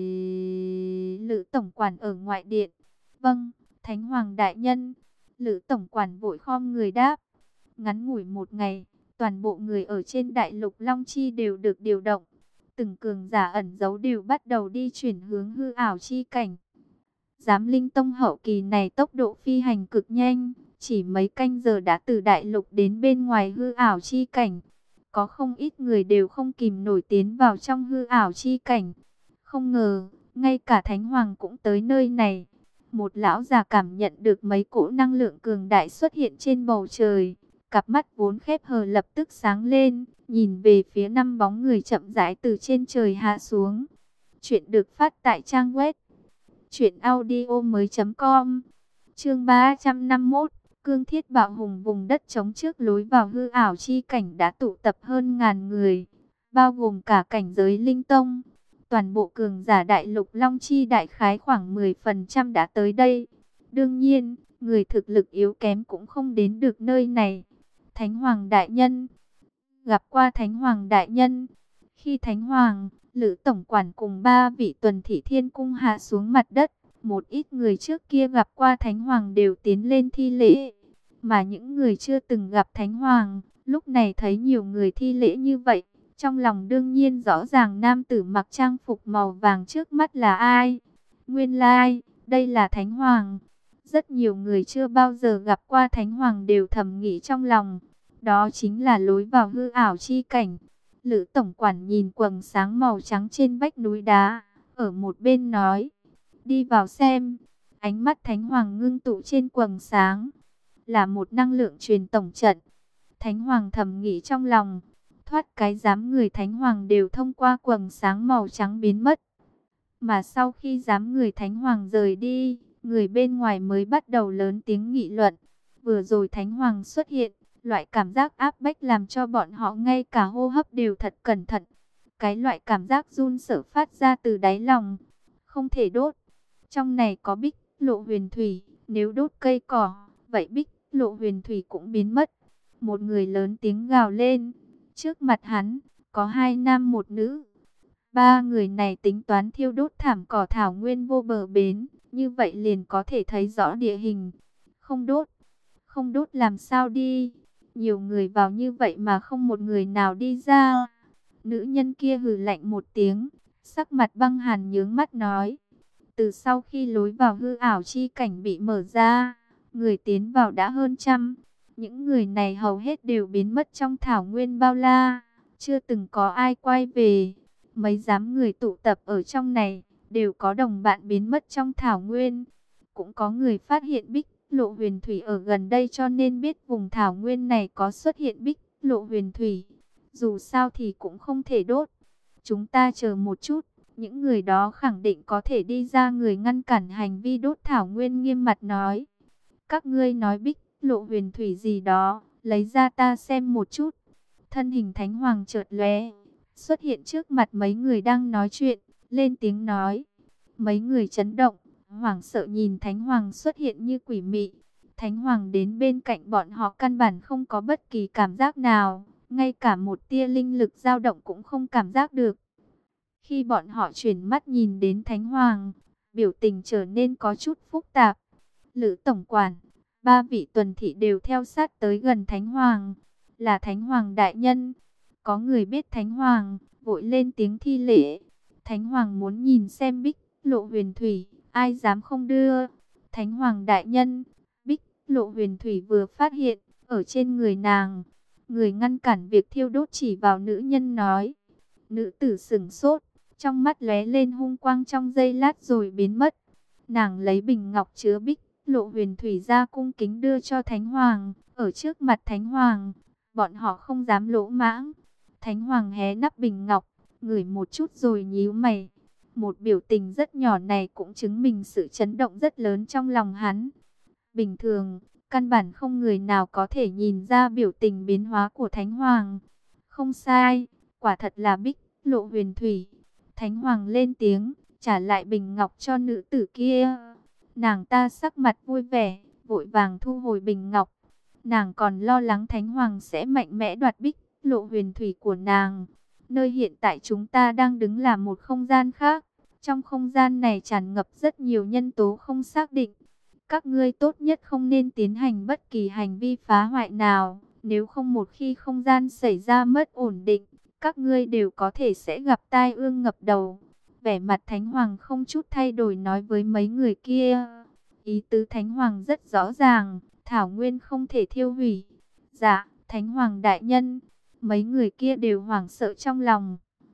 Lữ tổng quản ở ngoại điện. Vâng, Thánh Hoàng đại nhân. Lữ tổng quản vội khom người đáp. Ngắn ngủi một ngày, toàn bộ người ở trên đại lục Long Chi đều được điều động. Từng cường giả ẩn giấu đều bắt đầu đi chuyển hướng hư ảo chi cảnh. Giám linh tông hậu kỳ này tốc độ phi hành cực nhanh, chỉ mấy canh giờ đã từ đại lục đến bên ngoài hư ảo chi cảnh. Có không ít người đều không kìm nổi tiến vào trong hư ảo chi cảnh. Không ngờ, ngay cả Thánh Hoàng cũng tới nơi này. Một lão già cảm nhận được mấy cỗ năng lượng cường đại xuất hiện trên bầu trời. Cặp mắt vốn khép hờ lập tức sáng lên, nhìn về phía 5 bóng người chậm rãi từ trên trời hạ xuống. Chuyện được phát tại trang web truyệnaudiomoi.com. Chương 351, cương thiết bạo hùng. Vùng đất trống trước lối vào hư ảo chi cảnh đã tụ tập hơn ngàn người, bao gồm cả cảnh giới linh tông. Toàn bộ cường giả đại lục Long Chi đại khái khoảng 10% đã tới đây. Đương nhiên, người thực lực yếu kém cũng không đến được nơi này. Thánh Hoàng đại nhân, gặp qua Thánh Hoàng đại nhân. Khi Thánh Hoàng, Lữ tổng quản cùng 3 vị tuần thị thiên cung hạ xuống mặt đất, một ít người trước kia gặp qua Thánh Hoàng đều tiến lên thi lễ. Mà những người chưa từng gặp Thánh Hoàng, lúc này thấy nhiều người thi lễ như vậy, trong lòng đương nhiên rõ ràng nam tử mặc trang phục màu vàng trước mắt là ai. Nguyên lai, đây là Thánh Hoàng. Rất nhiều người chưa bao giờ gặp qua Thánh Hoàng đều thầm nghĩ trong lòng, đó chính là lối vào hư ảo chi cảnh. Lữ tổng quản nhìn quầng sáng màu trắng trên vách núi đá, ở một bên nói, đi vào xem. Ánh mắt Thánh Hoàng ngưng tụ trên quầng sáng, là một năng lượng truyền tổng trận. Thánh Hoàng thầm nghĩ trong lòng, thoát cái giám người Thánh Hoàng đều thông qua quầng sáng màu trắng biến mất. Mà sau khi giám người Thánh Hoàng rời đi, người bên ngoài mới bắt đầu lớn tiếng nghị luận. Vừa rồi Thánh Hoàng xuất hiện, loại cảm giác áp bách làm cho bọn họ ngay cả hô hấp đều thật cẩn thận. Cái loại cảm giác run sợ phát ra từ đáy lòng. Không thể đốt. Trong này có bích lộ huyền thủy. Nếu đốt cây cỏ, vậy bích lộ huyền thủy cũng biến mất. Một người lớn tiếng gào lên. Trước mặt hắn, có 2 nam 1 nữ. 3 người này tính toán thiêu đốt thảm cỏ thảo nguyên vô bờ bến. Như vậy liền có thể thấy rõ địa hình. Không đốt. Không đốt làm sao đi. Nhiều người vào như vậy mà không một người nào đi ra. Nữ nhân kia hừ lạnh một tiếng, sắc mặt băng hàn nhướng mắt nói. Từ sau khi lối vào hư ảo chi cảnh bị mở ra, người tiến vào đã hơn trăm. Những người này hầu hết đều biến mất trong thảo nguyên bao la, chưa từng có ai quay về. Mấy đám người tụ tập ở trong này, đều có đồng bạn biến mất trong thảo nguyên. Cũng có người phát hiện bích lộ huyền thủy ở gần đây cho nên biết vùng thảo nguyên này có xuất hiện bích lộ huyền thủy. Dù sao thì cũng không thể đốt. Chúng ta chờ một chút, những người đó khẳng định có thể đi ra. Người ngăn cản hành vi đốt thảo nguyên nghiêm mặt nói. Các ngươi nói bích lộ huyền thủy gì đó, lấy ra ta xem một chút. Thân hình Thánh Hoàng chợt lóe, xuất hiện trước mặt mấy người đang nói chuyện, lên tiếng nói. Mấy người chấn động, hoảng sợ nhìn Thánh Hoàng xuất hiện như quỷ mị. Thánh Hoàng đến bên cạnh bọn họ căn bản không có bất kỳ cảm giác nào, ngay cả một tia linh lực dao động cũng không cảm giác được. Khi bọn họ chuyển mắt nhìn đến Thánh Hoàng, biểu tình trở nên có chút phức tạp. Lữ tổng quản, 3 vị tuần thị đều theo sát tới gần Thánh Hoàng. Là Thánh Hoàng đại nhân. Có người biết Thánh Hoàng, vội lên tiếng thi lễ. Thánh Hoàng muốn nhìn xem bích lộ huyền thủy, ai dám không đưa. Thánh Hoàng đại nhân, bích lộ huyền thủy vừa phát hiện, ở trên người nàng. Người ngăn cản việc thiêu đốt chỉ vào nữ nhân nói. Nữ tử sửng sốt, trong mắt lóe lên hung quang trong giây lát rồi biến mất. Nàng lấy bình ngọc chứa bích lộ huyền thủy ra cung kính đưa cho Thánh Hoàng. Ở trước mặt Thánh Hoàng, bọn họ không dám lỗ mãng. Thánh Hoàng hé nắp bình ngọc, ngửi một chút rồi nhíu mày. Một biểu tình rất nhỏ này cũng chứng minh sự chấn động rất lớn trong lòng hắn. Bình thường, căn bản không người nào có thể nhìn ra biểu tình biến hóa của Thánh Hoàng. Không sai, quả thật là bích lộ huyền thủy. Thánh Hoàng lên tiếng, trả lại bình ngọc cho nữ tử kia. Nàng ta sắc mặt vui vẻ, vội vàng thu hồi bình ngọc. Nàng còn lo lắng Thánh Hoàng sẽ mạnh mẽ đoạt bích lộ huyền thủy của nàng. Nơi hiện tại chúng ta đang đứng là một không gian khác. Trong không gian này tràn ngập rất nhiều nhân tố không xác định. Các ngươi tốt nhất không nên tiến hành bất kỳ hành vi phá hoại nào. Nếu không một khi không gian xảy ra mất ổn định, các ngươi đều có thể sẽ gặp tai ương ngập đầu. Vẻ mặt Thánh Hoàng không chút thay đổi nói với mấy người kia. Ý tứ Thánh Hoàng rất rõ ràng, thảo nguyên không thể thiêu hủy. Dạ, Thánh Hoàng đại nhân. Mấy người kia đều hoảng sợ trong lòng.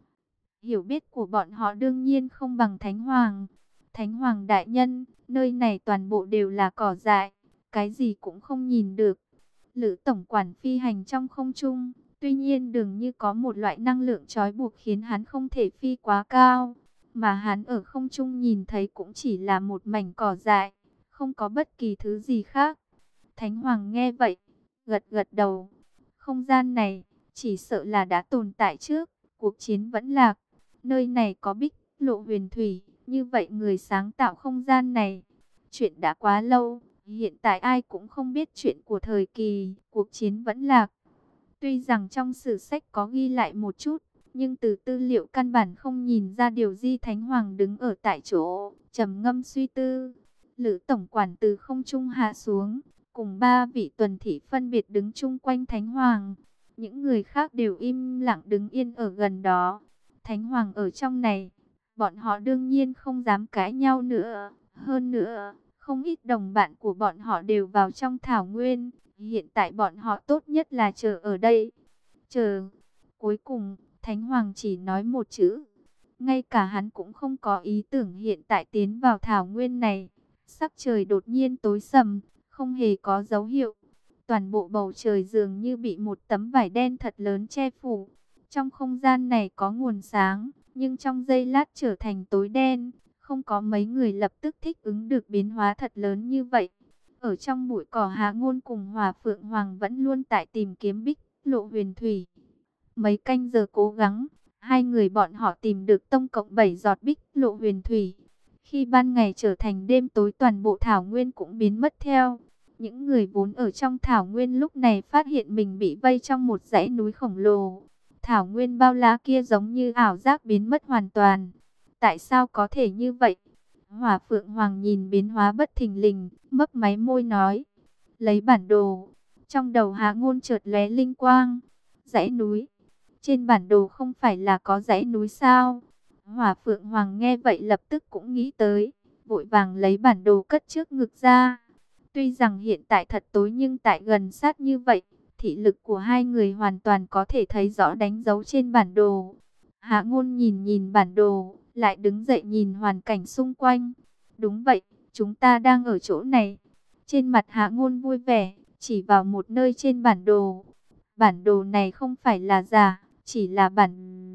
Hiểu biết của bọn họ đương nhiên không bằng Thánh Hoàng. Thánh Hoàng đại nhân, nơi này toàn bộ đều là cỏ dại, cái gì cũng không nhìn được. Lữ tổng quản phi hành trong không trung, tuy nhiên dường như có một loại năng lượng trói buộc khiến hắn không thể phi quá cao. Mà hắn ở không trung nhìn thấy cũng chỉ là một mảnh cỏ dại, không có bất kỳ thứ gì khác. Thánh Hoàng nghe vậy, gật gật đầu. Không gian này, chỉ sợ là đã tồn tại trước, cuộc chiến vẫn lạc. Nơi này có bích lộ huyền thủy, như vậy người sáng tạo không gian này. Chuyện đã quá lâu, hiện tại ai cũng không biết chuyện của thời kỳ, cuộc chiến vẫn lạc. Tuy rằng trong sử sách có ghi lại một chút, nhưng từ tư liệu căn bản không nhìn ra điều gì. Thánh Hoàng đứng ở tại chỗ, trầm ngâm suy tư. Lữ tổng quản từ không trung hạ xuống, cùng ba vị tuần thị phân biệt đứng chung quanh Thánh Hoàng. Những người khác đều im lặng đứng yên ở gần đó. Thánh Hoàng ở trong này, bọn họ đương nhiên không dám cãi nhau nữa. Hơn nữa, không ít đồng bạn của bọn họ đều vào trong thảo nguyên. Hiện tại bọn họ tốt nhất là chờ ở đây. Chờ. Cuối cùng, Thánh Hoàng chỉ nói một chữ. Ngay cả hắn cũng không có ý tưởng hiện tại tiến vào thảo nguyên này. Sắc trời đột nhiên tối sầm, không hề có dấu hiệu. Toàn bộ bầu trời dường như bị một tấm vải đen thật lớn che phủ. Trong không gian này có nguồn sáng, nhưng trong giây lát trở thành tối đen. Không có mấy người lập tức thích ứng được biến hóa thật lớn như vậy. Ở trong bụi cỏ, Hạ Ngôn cùng Hỏa Phượng Hoàng vẫn luôn tại tìm kiếm bích lộ huyền thủy. Mấy canh giờ cố gắng, hai người bọn họ tìm được tổng cộng 7 giọt bích lộ huyền thủy. Khi ban ngày trở thành đêm tối, toàn bộ thảo nguyên cũng biến mất theo. Những người vốn ở trong thảo nguyên lúc này phát hiện mình bị vây trong một dãy núi khổng lồ. Thảo nguyên bao la kia giống như ảo giác biến mất hoàn toàn. Tại sao có thể như vậy? Hỏa Phượng Hoàng nhìn biến hóa bất thình lình, mấp máy môi nói. Lấy bản đồ. Trong đầu Hạ Ngôn chợt lóe linh quang. Dãy núi. Trên bản đồ không phải là có dãy núi sao? Hỏa Phượng Hoàng nghe vậy lập tức cũng nghĩ tới. Vội vàng lấy bản đồ cất trước ngực ra. Tuy rằng hiện tại thật tối nhưng tại gần sát như vậy, thị lực của hai người hoàn toàn có thể thấy rõ đánh dấu trên bản đồ. Hạ Ngôn nhìn nhìn bản đồ, lại đứng dậy nhìn hoàn cảnh xung quanh. Đúng vậy, chúng ta đang ở chỗ này. Trên mặt Hạ Ngôn vui vẻ, chỉ vào một nơi trên bản đồ. Bản đồ này không phải là giả, chỉ là bản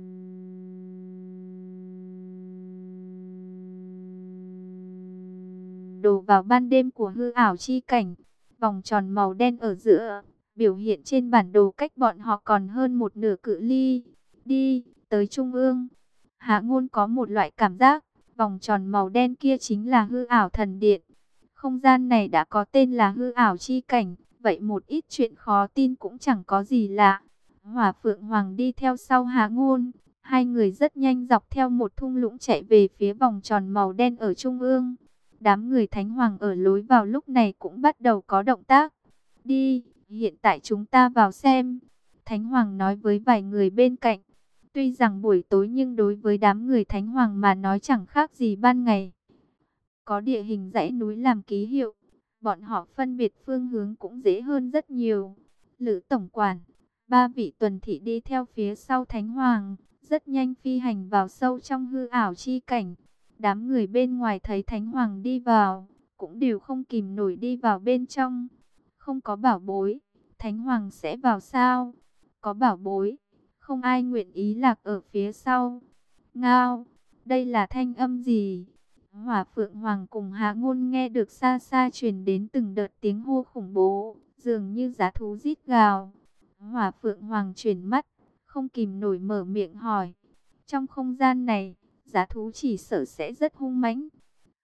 đồ vào ban đêm của hư ảo chi cảnh. Vòng tròn màu đen ở giữa, biểu hiện trên bản đồ cách bọn họ còn hơn một nửa cự ly. Đi, tới trung ương. Hạ Ngôn có một loại cảm giác, vòng tròn màu đen kia chính là hư ảo thần điện. Không gian này đã có tên là hư ảo chi cảnh, vậy một ít chuyện khó tin cũng chẳng có gì lạ. Hỏa Phượng Hoàng đi theo sau Hạ Ngôn, hai người rất nhanh dọc theo một thung lũng chạy về phía vòng tròn màu đen ở trung ương. Đám người Thánh Hoàng ở lối vào lúc này cũng bắt đầu có động tác. Đi, hiện tại chúng ta vào xem. Thánh Hoàng nói với vài người bên cạnh. Tuy rằng buổi tối nhưng đối với đám người Thánh Hoàng mà nói chẳng khác gì ban ngày. Có địa hình dãy núi làm ký hiệu, bọn họ phân biệt phương hướng cũng dễ hơn rất nhiều. Lữ tổng quản, ba vị tuần thị đi theo phía sau Thánh Hoàng, rất nhanh phi hành vào sâu trong hư ảo chi cảnh. Đám người bên ngoài thấy Thánh Hoàng đi vào, cũng đều không kìm nổi đi vào bên trong. Không có bảo bối, Thánh Hoàng sẽ vào sao? Có bảo bối, không ai nguyện ý lạc ở phía sau. Ngao, đây là thanh âm gì? Hỏa Phượng Hoàng cùng Hạ Ngôn nghe được xa xa truyền đến từng đợt tiếng hô khủng bố, dường như dã thú rít gào. Hỏa Phượng Hoàng chuyển mắt, không kìm nổi mở miệng hỏi. Trong không gian này, dã thú chỉ sợ sẽ rất hung mãnh.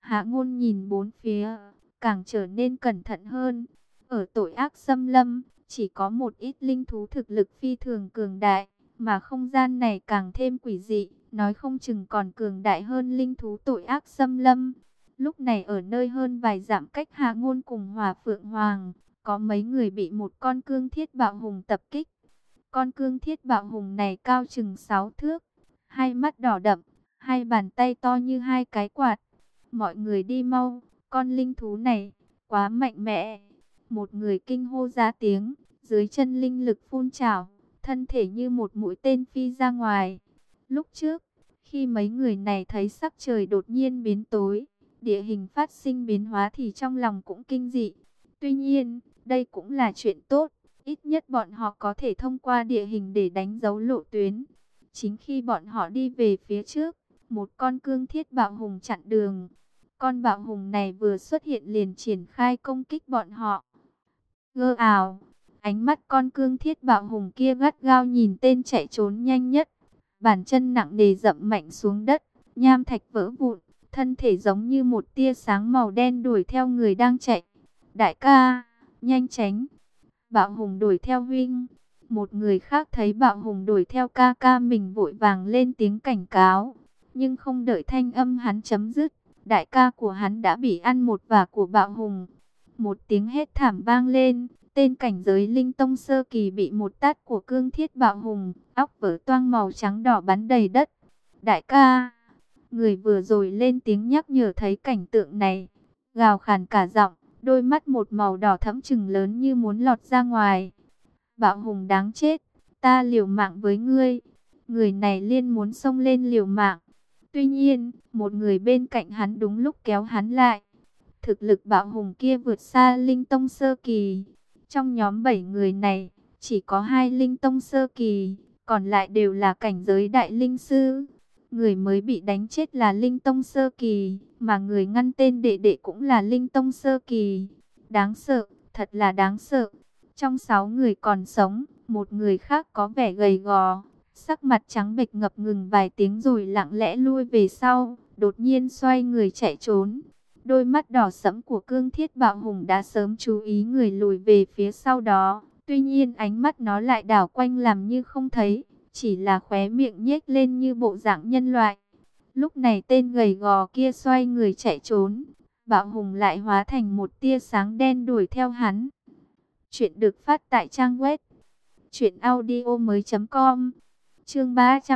Hạ Ngôn nhìn bốn phía, càng trở nên cẩn thận hơn. Ở tội ác xâm lâm, chỉ có một ít linh thú thực lực phi thường cường đại, mà không gian này càng thêm quỷ dị, nói không chừng còn cường đại hơn linh thú tội ác xâm lâm. Lúc này ở nơi hơn vài dặm cách Hạ Ngôn cùng Hỏa Phượng Hoàng, có mấy người bị một con cương thiết bạo hùng tập kích. Con cương thiết bạo hùng này cao chừng 6 thước, hai mắt đỏ đậm, hai bàn tay to như hai cái quạt. Mọi người đi mau, con linh thú này quá mạnh mẽ. Một người kinh hô ra tiếng, dưới chân linh lực phun trào, thân thể như một mũi tên phi ra ngoài. Lúc trước, khi mấy người này thấy sắc trời đột nhiên biến tối, địa hình phát sinh biến hóa thì trong lòng cũng kinh dị. Tuy nhiên, đây cũng là chuyện tốt, ít nhất bọn họ có thể thông qua địa hình để đánh dấu lộ tuyến. Chính khi bọn họ đi về phía trước, một con cương thiết bạo hùng chặn đường. Con bạo hùng này vừa xuất hiện liền triển khai công kích bọn họ. Gơ ào, ánh mắt con cương thiết bạo hùng kia gắt gao nhìn tên chạy trốn nhanh nhất. Bàn chân nặng nề dậm mạnh xuống đất, nham thạch vỡ vụn, thân thể giống như một tia sáng màu đen đuổi theo người đang chạy. Đại ca, nhanh tránh. Bạo hùng đuổi theo huynh. Một người khác thấy bạo hùng đuổi theo ca ca mình vội vàng lên tiếng cảnh cáo. Nhưng không đợi thanh âm hắn chấm dứt, đại ca của hắn đã bị ăn một vả của bạo hùng. Một tiếng hét thảm vang lên, tên cảnh giới linh tông sơ kỳ bị một tát của cương thiết bạo hùng, óc vỡ toang màu trắng đỏ bắn đầy đất. Đại ca, người vừa rồi lên tiếng nhắc nhở thấy cảnh tượng này, gào khàn cả giọng, đôi mắt một màu đỏ thẫm trừng lớn như muốn lọt ra ngoài. Bạo hùng đáng chết, ta liều mạng với ngươi. Người này liên muốn xông lên liều mạng. Tuy nhiên, một người bên cạnh hắn đúng lúc kéo hắn lại. Thực lực bạo hùng kia vượt xa linh tông sơ kỳ. Trong nhóm 7 người này, chỉ có 2 linh tông sơ kỳ, còn lại đều là cảnh giới đại linh sư. Người mới bị đánh chết là linh tông sơ kỳ, mà người ngăn tên đệ đệ cũng là linh tông sơ kỳ. Đáng sợ, thật là đáng sợ. Trong 6 người còn sống, một người khác có vẻ gầy gò, sắc mặt trắng bệch ngập ngừng vài tiếng rồi lặng lẽ lui về sau, đột nhiên xoay người chạy trốn. Đôi mắt đỏ sẫm của cương thiết bạo hùng đã sớm chú ý người lùi về phía sau đó. Tuy nhiên ánh mắt nó lại đảo quanh làm như không thấy, chỉ là khóe miệng nhếch lên như bộ dạng nhân loại. Lúc này tên gầy gò kia xoay người chạy trốn, bạo hùng lại hóa thành một tia sáng đen đuổi theo hắn. Chuyện được phát tại trang web truyệnaudiomoi.com. Chương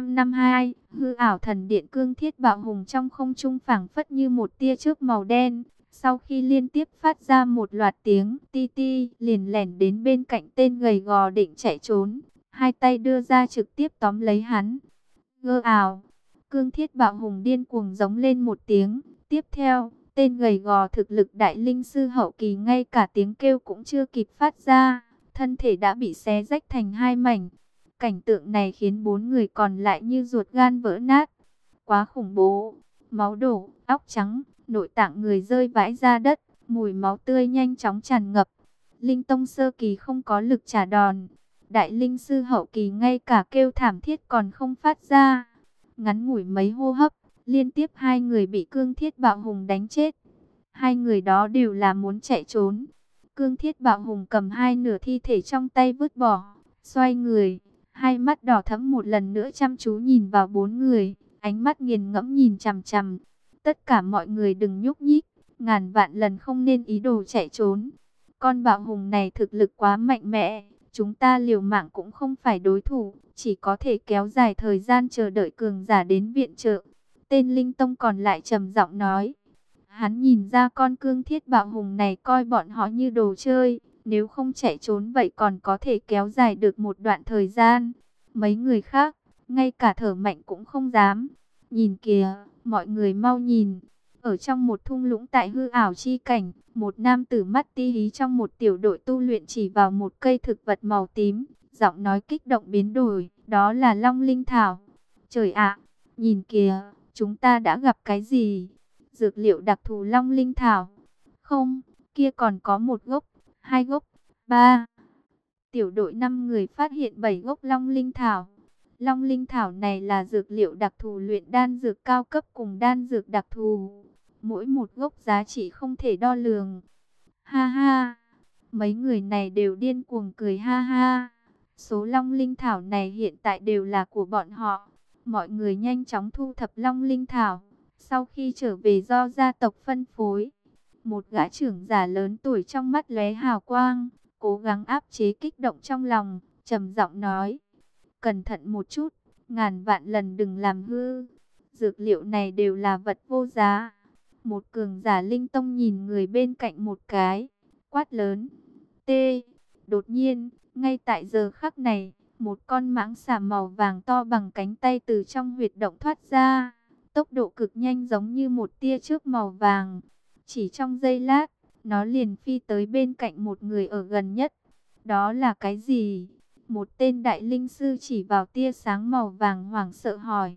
352, hư ảo thần điện cương thiết bạo hùng trong không trung phảng phất như một tia chớp màu đen. Sau khi liên tiếp phát ra một loạt tiếng ti ti, liền lẻn đến bên cạnh tên gầy gò định chạy trốn. Hai tay đưa ra trực tiếp tóm lấy hắn. Gơ ảo, cương thiết bạo hùng điên cuồng giống lên một tiếng. Tiếp theo, tên gầy gò thực lực đại linh sư hậu kỳ ngay cả tiếng kêu cũng chưa kịp phát ra. Thân thể đã bị xé rách thành hai mảnh. Cảnh tượng này khiến 4 người còn lại như ruột gan vỡ nát. Quá khủng bố. Máu đổ, óc trắng, nội tạng người rơi vãi ra đất. Mùi máu tươi nhanh chóng tràn ngập. Linh tông sơ kỳ không có lực trả đòn. Đại linh sư hậu kỳ ngay cả kêu thảm thiết còn không phát ra. Ngắn ngủi mấy hô hấp, liên tiếp 2 người bị cương thiết bạo hùng đánh chết. 2 người đó đều là muốn chạy trốn. Cương thiết bạo hùng cầm 2 nửa thi thể trong tay vứt bỏ, xoay người, hai mắt đỏ thẫm một lần nữa chăm chú nhìn vào 4 người, ánh mắt nghiền ngẫm nhìn chằm chằm. Tất cả mọi người đừng nhúc nhích, ngàn vạn lần không nên ý đồ chạy trốn. Con bạo hùng này thực lực quá mạnh mẽ, chúng ta liều mạng cũng không phải đối thủ, chỉ có thể kéo dài thời gian chờ đợi cường giả đến viện trợ. Tên linh tông còn lại trầm giọng nói. Hắn nhìn ra con cương thiết bạo hùng này coi bọn họ như đồ chơi, nếu không chạy trốn vậy còn có thể kéo dài được một đoạn thời gian. Mấy người khác, ngay cả thở mạnh cũng không dám. Nhìn kìa, mọi người mau nhìn. Ở trong một thung lũng tại hư ảo chi cảnh, một nam tử mắt ti hí trong một tiểu đội tu luyện chỉ vào một cây thực vật màu tím, giọng nói kích động biến đổi, đó là Long Linh Thảo. Trời ạ, nhìn kìa, chúng ta đã gặp cái gì? Dược liệu đặc thù Long Linh Thảo. Không, kia còn có một gốc, 2 gốc, 3. Tiểu đội 5 người phát hiện 7 gốc Long Linh Thảo. Long Linh Thảo này là dược liệu đặc thù luyện đan dược cao cấp cùng đan dược đặc thù. mỗi một gốc giá trị không thể đo lường. Ha ha, mấy người này đều điên cuồng cười ha ha. Số long linh thảo này hiện tại đều là của bọn họ. Mọi người nhanh chóng thu thập long linh thảo. Sau khi trở về do gia tộc phân phối, một gã trưởng giả lớn tuổi trong mắt lóe hào quang, cố gắng áp chế kích động trong lòng, trầm giọng nói: cẩn thận một chút, ngàn vạn lần đừng làm hư. Dược liệu này đều là vật vô giá. Một cường giả linh tông nhìn người bên cạnh một cái, quát lớn: T. Đột nhiên, ngay tại giờ khắc này, một con mãng xà màu vàng to bằng cánh tay từ trong huyệt động thoát ra. Tốc độ cực nhanh giống như một tia chớp màu vàng. Chỉ trong giây lát, nó liền phi tới bên cạnh một người ở gần nhất. Đó là cái gì? Một tên đại linh sư chỉ vào tia sáng màu vàng hoảng sợ hỏi.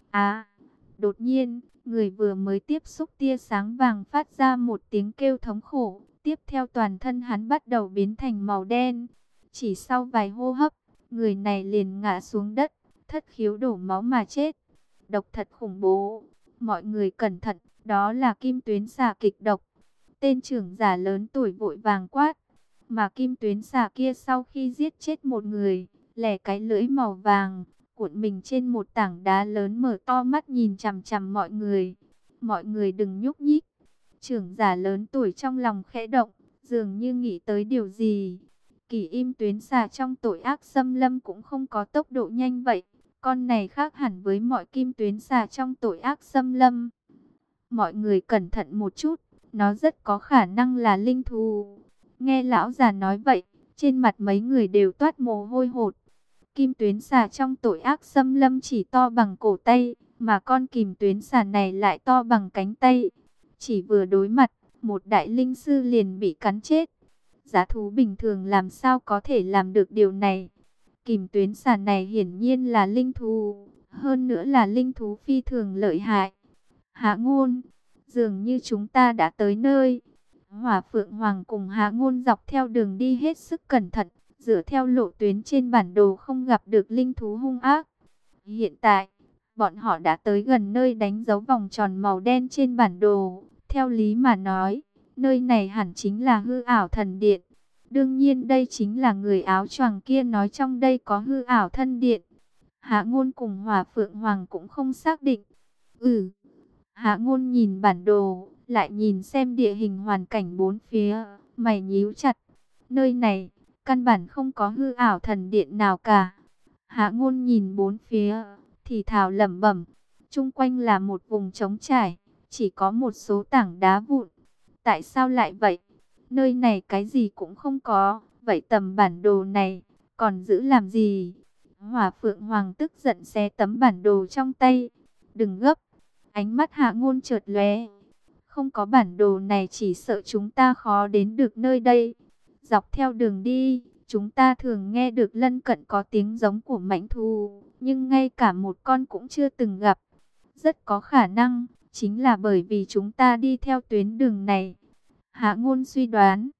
Đột nhiên, người vừa mới tiếp xúc tia sáng vàng phát ra một tiếng kêu thống khổ. Tiếp theo toàn thân hắn bắt đầu biến thành màu đen. Chỉ sau vài hô hấp, người này liền ngã xuống đất, thất khiếu đổ máu mà chết. Độc thật khủng bố. Mọi người cẩn thận, đó là kim tuyến xà kịch độc. Tên trưởng giả lớn tuổi vội vàng quát. Mà kim tuyến xà kia sau khi giết chết một người, lẻ cái lưỡi màu vàng, cuộn mình trên một tảng đá lớn, mở to mắt nhìn chằm chằm mọi người. Mọi người đừng nhúc nhích. Trưởng giả lớn tuổi trong lòng khẽ động, dường như nghĩ tới điều gì. Kỳ im tuyến xà trong tội ác xâm lâm cũng không có tốc độ nhanh vậy. Con này khác hẳn với mọi kim tuyến xà trong tội ác xâm lâm. Mọi người cẩn thận một chút, nó rất có khả năng là linh thú. Nghe lão già nói vậy, trên mặt mấy người đều toát mồ hôi hột. Kim tuyến xà trong tội ác xâm lâm chỉ to bằng cổ tay, mà con kim tuyến xà này lại to bằng cánh tay. Chỉ vừa đối mặt, một đại linh sư liền bị cắn chết. Giá thú bình thường làm sao có thể làm được điều này? Kim tuyến xà này hiển nhiên là linh thú, hơn nữa là linh thú phi thường lợi hại. Hạ Ngôn, dường như chúng ta đã tới nơi. Hỏa Phượng Hoàng cùng Hạ Ngôn dọc theo đường đi hết sức cẩn thận, dựa theo lộ tuyến trên bản đồ không gặp được linh thú hung ác. Hiện tại, bọn họ đã tới gần nơi đánh dấu vòng tròn màu đen trên bản đồ. Theo lý mà nói, nơi này hẳn chính là hư ảo thần điện. Đương nhiên đây chính là người áo choàng kia nói trong đây có hư ảo thân điện. Hạ Ngôn cùng Hỏa Phượng Hoàng cũng không xác định. Hạ Ngôn nhìn bản đồ, lại nhìn xem địa hình hoàn cảnh bốn phía, mày nhíu chặt. Nơi này, căn bản không có hư ảo thần điện nào cả. Hạ Ngôn nhìn bốn phía, thì thào lẩm bẩm. Chung quanh là một vùng trống trải, chỉ có một số tảng đá vụn. Tại sao lại vậy? Nơi này cái gì cũng không có, vậy tấm bản đồ này, còn giữ làm gì? Hỏa Phượng Hoàng tức giận xé tấm bản đồ trong tay. Đừng gấp. Ánh mắt Hạ Ngôn chợt lóe. Không có bản đồ này chỉ sợ chúng ta khó đến được nơi đây. Dọc theo đường đi, chúng ta thường nghe được lân cận có tiếng giống của mãnh thú, nhưng ngay cả một con cũng chưa từng gặp. Rất có khả năng, chính là bởi vì chúng ta đi theo tuyến đường này. Hạ Ngôn suy đoán,